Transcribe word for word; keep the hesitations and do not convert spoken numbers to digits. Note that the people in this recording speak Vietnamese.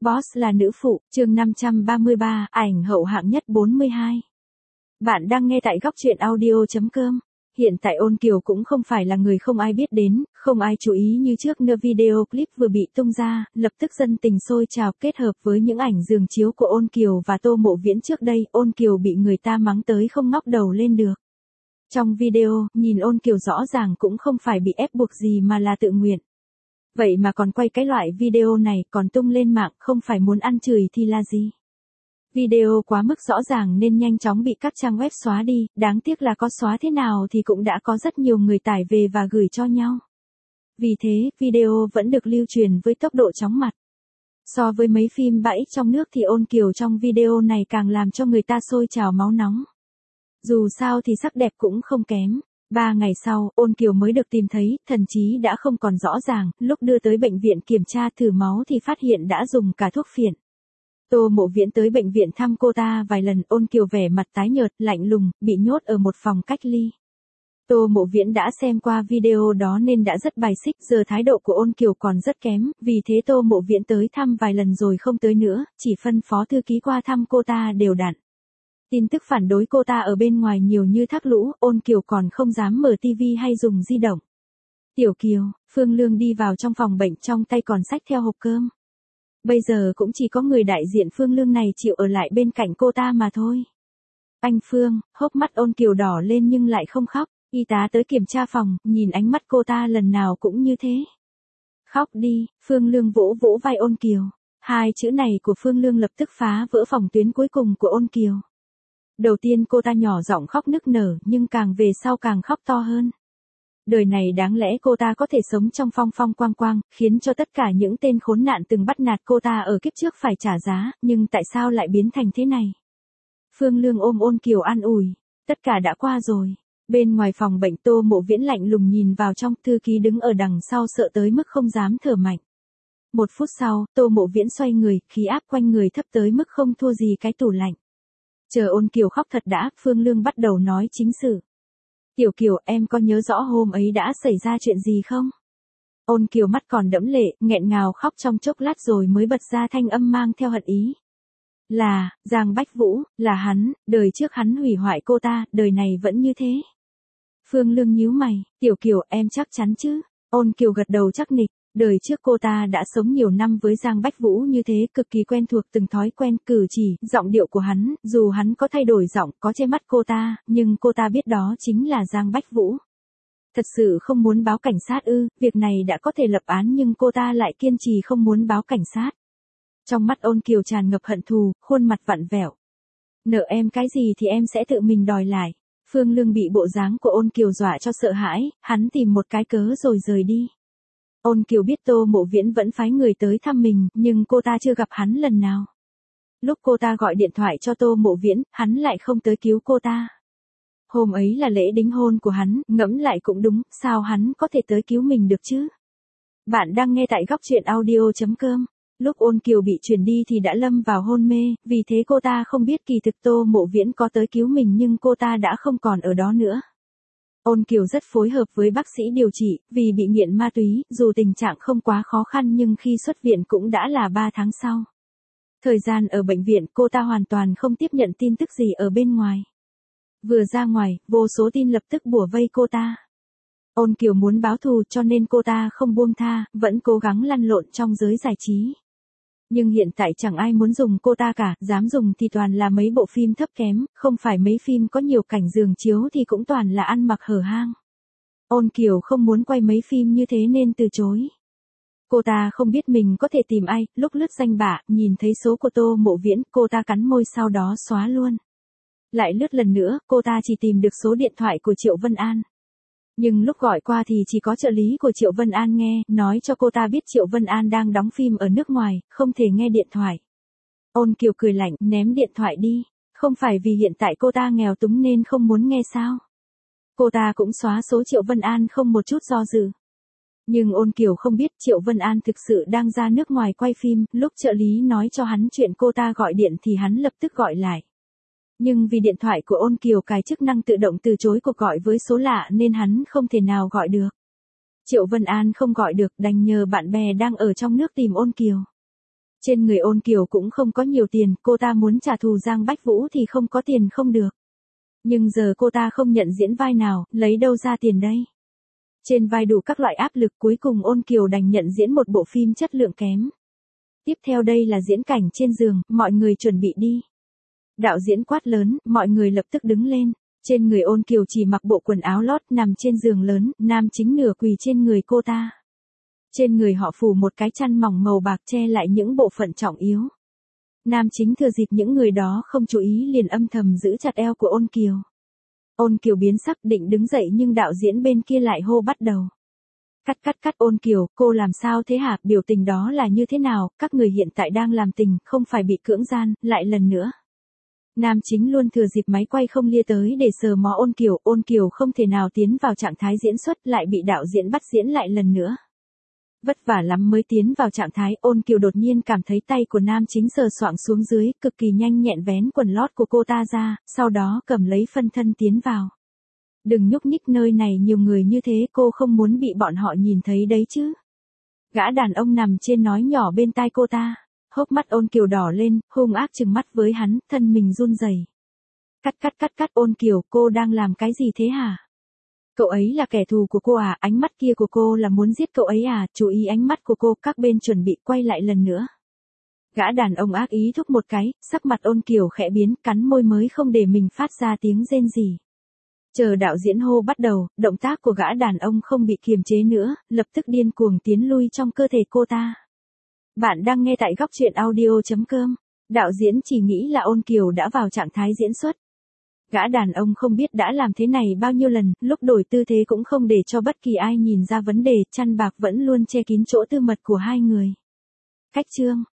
Boss là nữ phụ, chương năm trăm ba mươi ba, ảnh hậu hạng nhất bốn mươi hai. Bạn đang nghe tại góc truyện audio chấm com. Hiện tại Ôn Kiều cũng không phải là người không ai biết đến, không ai chú ý như trước nữa. Video clip vừa bị tung ra, lập tức dân tình sôi trào, kết hợp với những ảnh giường chiếu của Ôn Kiều và Tô Mộ Viễn trước đây, Ôn Kiều bị người ta mắng tới không ngóc đầu lên được. Trong video, nhìn Ôn Kiều rõ ràng cũng không phải bị ép buộc gì mà là tự nguyện. Vậy mà còn quay cái loại video này còn tung lên mạng, không phải muốn ăn chửi thì là gì? Video quá mức rõ ràng nên nhanh chóng bị các trang web xóa đi, đáng tiếc là có xóa thế nào thì cũng đã có rất nhiều người tải về và gửi cho nhau. Vì thế, video vẫn được lưu truyền với tốc độ chóng mặt. So với mấy phim bãi trong nước thì Ôn Kiều trong video này càng làm cho người ta sôi trào máu nóng. Dù sao thì sắc đẹp cũng không kém. Ba ngày sau, Ôn Kiều mới được tìm thấy, thần trí đã không còn rõ ràng, lúc đưa tới bệnh viện kiểm tra thử máu thì phát hiện đã dùng cả thuốc phiện. Tô Mộ Viễn tới bệnh viện thăm cô ta vài lần, Ôn Kiều vẻ mặt tái nhợt, lạnh lùng, bị nhốt ở một phòng cách ly. Tô Mộ Viễn đã xem qua video đó nên đã rất bài xích, giờ thái độ của Ôn Kiều còn rất kém, vì thế Tô Mộ Viễn tới thăm vài lần rồi không tới nữa, chỉ phân phó thư ký qua thăm cô ta đều đặn. Tin tức phản đối cô ta ở bên ngoài nhiều như thác lũ, Ôn Kiều còn không dám mở tivi hay dùng di động. Tiểu Kiều, Phương Lương đi vào trong phòng bệnh, trong tay còn xách theo hộp cơm. Bây giờ cũng chỉ có người đại diện Phương Lương này chịu ở lại bên cạnh cô ta mà thôi. Anh Phương, hốc mắt Ôn Kiều đỏ lên nhưng lại không khóc, y tá tới kiểm tra phòng, nhìn ánh mắt cô ta lần nào cũng như thế. Khóc đi, Phương Lương vỗ vỗ vai Ôn Kiều. Hai chữ này của Phương Lương lập tức phá vỡ phòng tuyến cuối cùng của Ôn Kiều. Đầu tiên cô ta nhỏ giọng khóc nức nở, nhưng càng về sau càng khóc to hơn. Đời này đáng lẽ cô ta có thể sống trong phong phong quang quang, khiến cho tất cả những tên khốn nạn từng bắt nạt cô ta ở kiếp trước phải trả giá, nhưng tại sao lại biến thành thế này? Phương Lương ôm Ôn Kiều an ủi, tất cả đã qua rồi. Bên ngoài phòng bệnh, Tô Mộ Viễn lạnh lùng nhìn vào trong, thư ký đứng ở đằng sau sợ tới mức không dám thở mạnh. Một phút sau, Tô Mộ Viễn xoay người, khí áp quanh người thấp tới mức không thua gì cái tủ lạnh. Chờ Ôn Kiều khóc thật đã, Phương Lương bắt đầu nói chính sự. Tiểu Kiều, em có nhớ rõ hôm ấy đã xảy ra chuyện gì không? Ôn Kiều mắt còn đẫm lệ, nghẹn ngào khóc trong chốc lát rồi mới bật ra thanh âm mang theo hận ý. Là, Giang Bách Vũ, là hắn, đời trước hắn hủy hoại cô ta, đời này vẫn như thế. Phương Lương nhíu mày, Tiểu Kiều, em chắc chắn chứ? Ôn Kiều gật đầu chắc nịch. Đời trước cô ta đã sống nhiều năm với Giang Bách Vũ như thế, cực kỳ quen thuộc từng thói quen, cử chỉ, giọng điệu của hắn, dù hắn có thay đổi giọng, có che mắt cô ta, nhưng cô ta biết đó chính là Giang Bách Vũ. Thật sự không muốn báo cảnh sát ư? Việc này đã có thể lập án nhưng cô ta lại kiên trì không muốn báo cảnh sát. Trong mắt Ôn Kiều tràn ngập hận thù, khuôn mặt vặn vẹo. Nợ em cái gì thì em sẽ tự mình đòi lại. Phương Lương bị bộ dáng của Ôn Kiều dọa cho sợ hãi, hắn tìm một cái cớ rồi rời đi. Ôn Kiều biết Tô Mộ Viễn vẫn phái người tới thăm mình, nhưng cô ta chưa gặp hắn lần nào. Lúc cô ta gọi điện thoại cho Tô Mộ Viễn, hắn lại không tới cứu cô ta. Hôm ấy là lễ đính hôn của hắn, ngẫm lại cũng đúng, sao hắn có thể tới cứu mình được chứ? Bạn đang nghe tại góc truyện audio chấm com. Lúc Ôn Kiều bị chuyển đi thì đã lâm vào hôn mê, vì thế cô ta không biết kỳ thực Tô Mộ Viễn có tới cứu mình nhưng cô ta đã không còn ở đó nữa. Ôn Kiều rất phối hợp với bác sĩ điều trị, vì bị nghiện ma túy, dù tình trạng không quá khó khăn nhưng khi xuất viện cũng đã là ba tháng sau. Thời gian ở bệnh viện cô ta hoàn toàn không tiếp nhận tin tức gì ở bên ngoài. Vừa ra ngoài, vô số tin lập tức bủa vây cô ta. Ôn Kiều muốn báo thù cho nên cô ta không buông tha, vẫn cố gắng lăn lộn trong giới giải trí. Nhưng hiện tại chẳng ai muốn dùng cô ta cả, dám dùng thì toàn là mấy bộ phim thấp kém, không phải mấy phim có nhiều cảnh giường chiếu thì cũng toàn là ăn mặc hở hang. Ôn Kiều không muốn quay mấy phim như thế nên từ chối. Cô ta không biết mình có thể tìm ai, lúc lướt danh bạ, nhìn thấy số của Tô Mộ Viễn, cô ta cắn môi sau đó xóa luôn. Lại lướt lần nữa, cô ta chỉ tìm được số điện thoại của Triệu Vân An. Nhưng lúc gọi qua thì chỉ có trợ lý của Triệu Vân An nghe, nói cho cô ta biết Triệu Vân An đang đóng phim ở nước ngoài, không thể nghe điện thoại. Ôn Kiều cười lạnh, ném điện thoại đi, không phải vì hiện tại cô ta nghèo túng nên không muốn nghe sao? Cô ta cũng xóa số Triệu Vân An không một chút do dự. Nhưng Ôn Kiều không biết Triệu Vân An thực sự đang ra nước ngoài quay phim, lúc trợ lý nói cho hắn chuyện cô ta gọi điện thì hắn lập tức gọi lại. Nhưng vì điện thoại của Ôn Kiều cài chức năng tự động từ chối cuộc gọi với số lạ nên hắn không thể nào gọi được. Triệu Vân An không gọi được, đành nhờ bạn bè đang ở trong nước tìm Ôn Kiều. Trên người Ôn Kiều cũng không có nhiều tiền, cô ta muốn trả thù Giang Bách Vũ thì không có tiền không được. Nhưng giờ cô ta không nhận diễn vai nào, lấy đâu ra tiền đây? Trên vai đủ các loại áp lực, cuối cùng Ôn Kiều đành nhận diễn một bộ phim chất lượng kém. Tiếp theo đây là diễn cảnh trên giường, mọi người chuẩn bị đi. Đạo diễn quát lớn, mọi người lập tức đứng lên. Trên người Ôn Kiều chỉ mặc bộ quần áo lót nằm trên giường lớn, nam chính nửa quỳ trên người cô ta. Trên người họ phủ một cái chăn mỏng màu bạc che lại những bộ phận trọng yếu. Nam chính thừa dịp những người đó không chú ý liền âm thầm giữ chặt eo của Ôn Kiều. Ôn Kiều biến sắc định đứng dậy nhưng đạo diễn bên kia lại hô bắt đầu. Cắt cắt cắt Ôn Kiều, cô làm sao thế hả, biểu tình đó là như thế nào, các người hiện tại đang làm tình, không phải bị cưỡng gian, lại lần nữa. Nam chính luôn thừa dịp máy quay không lia tới để sờ mó Ôn Kiều, Ôn Kiều không thể nào tiến vào trạng thái diễn xuất lại bị đạo diễn bắt diễn lại lần nữa. Vất vả lắm mới tiến vào trạng thái, Ôn Kiều đột nhiên cảm thấy tay của nam chính sờ soạng xuống dưới, cực kỳ nhanh nhẹn vén quần lót của cô ta ra, sau đó cầm lấy phân thân tiến vào. Đừng nhúc nhích, nơi này nhiều người như thế, cô không muốn bị bọn họ nhìn thấy đấy chứ. Gã đàn ông nằm trên nói nhỏ bên tai cô ta. Hốc mắt Ôn Kiều đỏ lên, hung ác trừng mắt với hắn, thân mình run rẩy. Cắt cắt cắt cắt Ôn Kiều, cô đang làm cái gì thế hả? Cậu ấy là kẻ thù của cô à, ánh mắt kia của cô là muốn giết cậu ấy à, chú ý ánh mắt của cô, các bên chuẩn bị quay lại lần nữa. Gã đàn ông ác ý thúc một cái, sắc mặt Ôn Kiều khẽ biến, cắn môi mới không để mình phát ra tiếng rên rỉ. Chờ đạo diễn hô bắt đầu, động tác của gã đàn ông không bị kiềm chế nữa, lập tức điên cuồng tiến lui trong cơ thể cô ta. Bạn đang nghe tại góc truyện audio chấm com. Đạo diễn chỉ nghĩ là Ôn Kiều đã vào trạng thái diễn xuất. Gã đàn ông không biết đã làm thế này bao nhiêu lần, lúc đổi tư thế cũng không để cho bất kỳ ai nhìn ra vấn đề, chăn bạc vẫn luôn che kín chỗ tư mật của hai người. Cách chương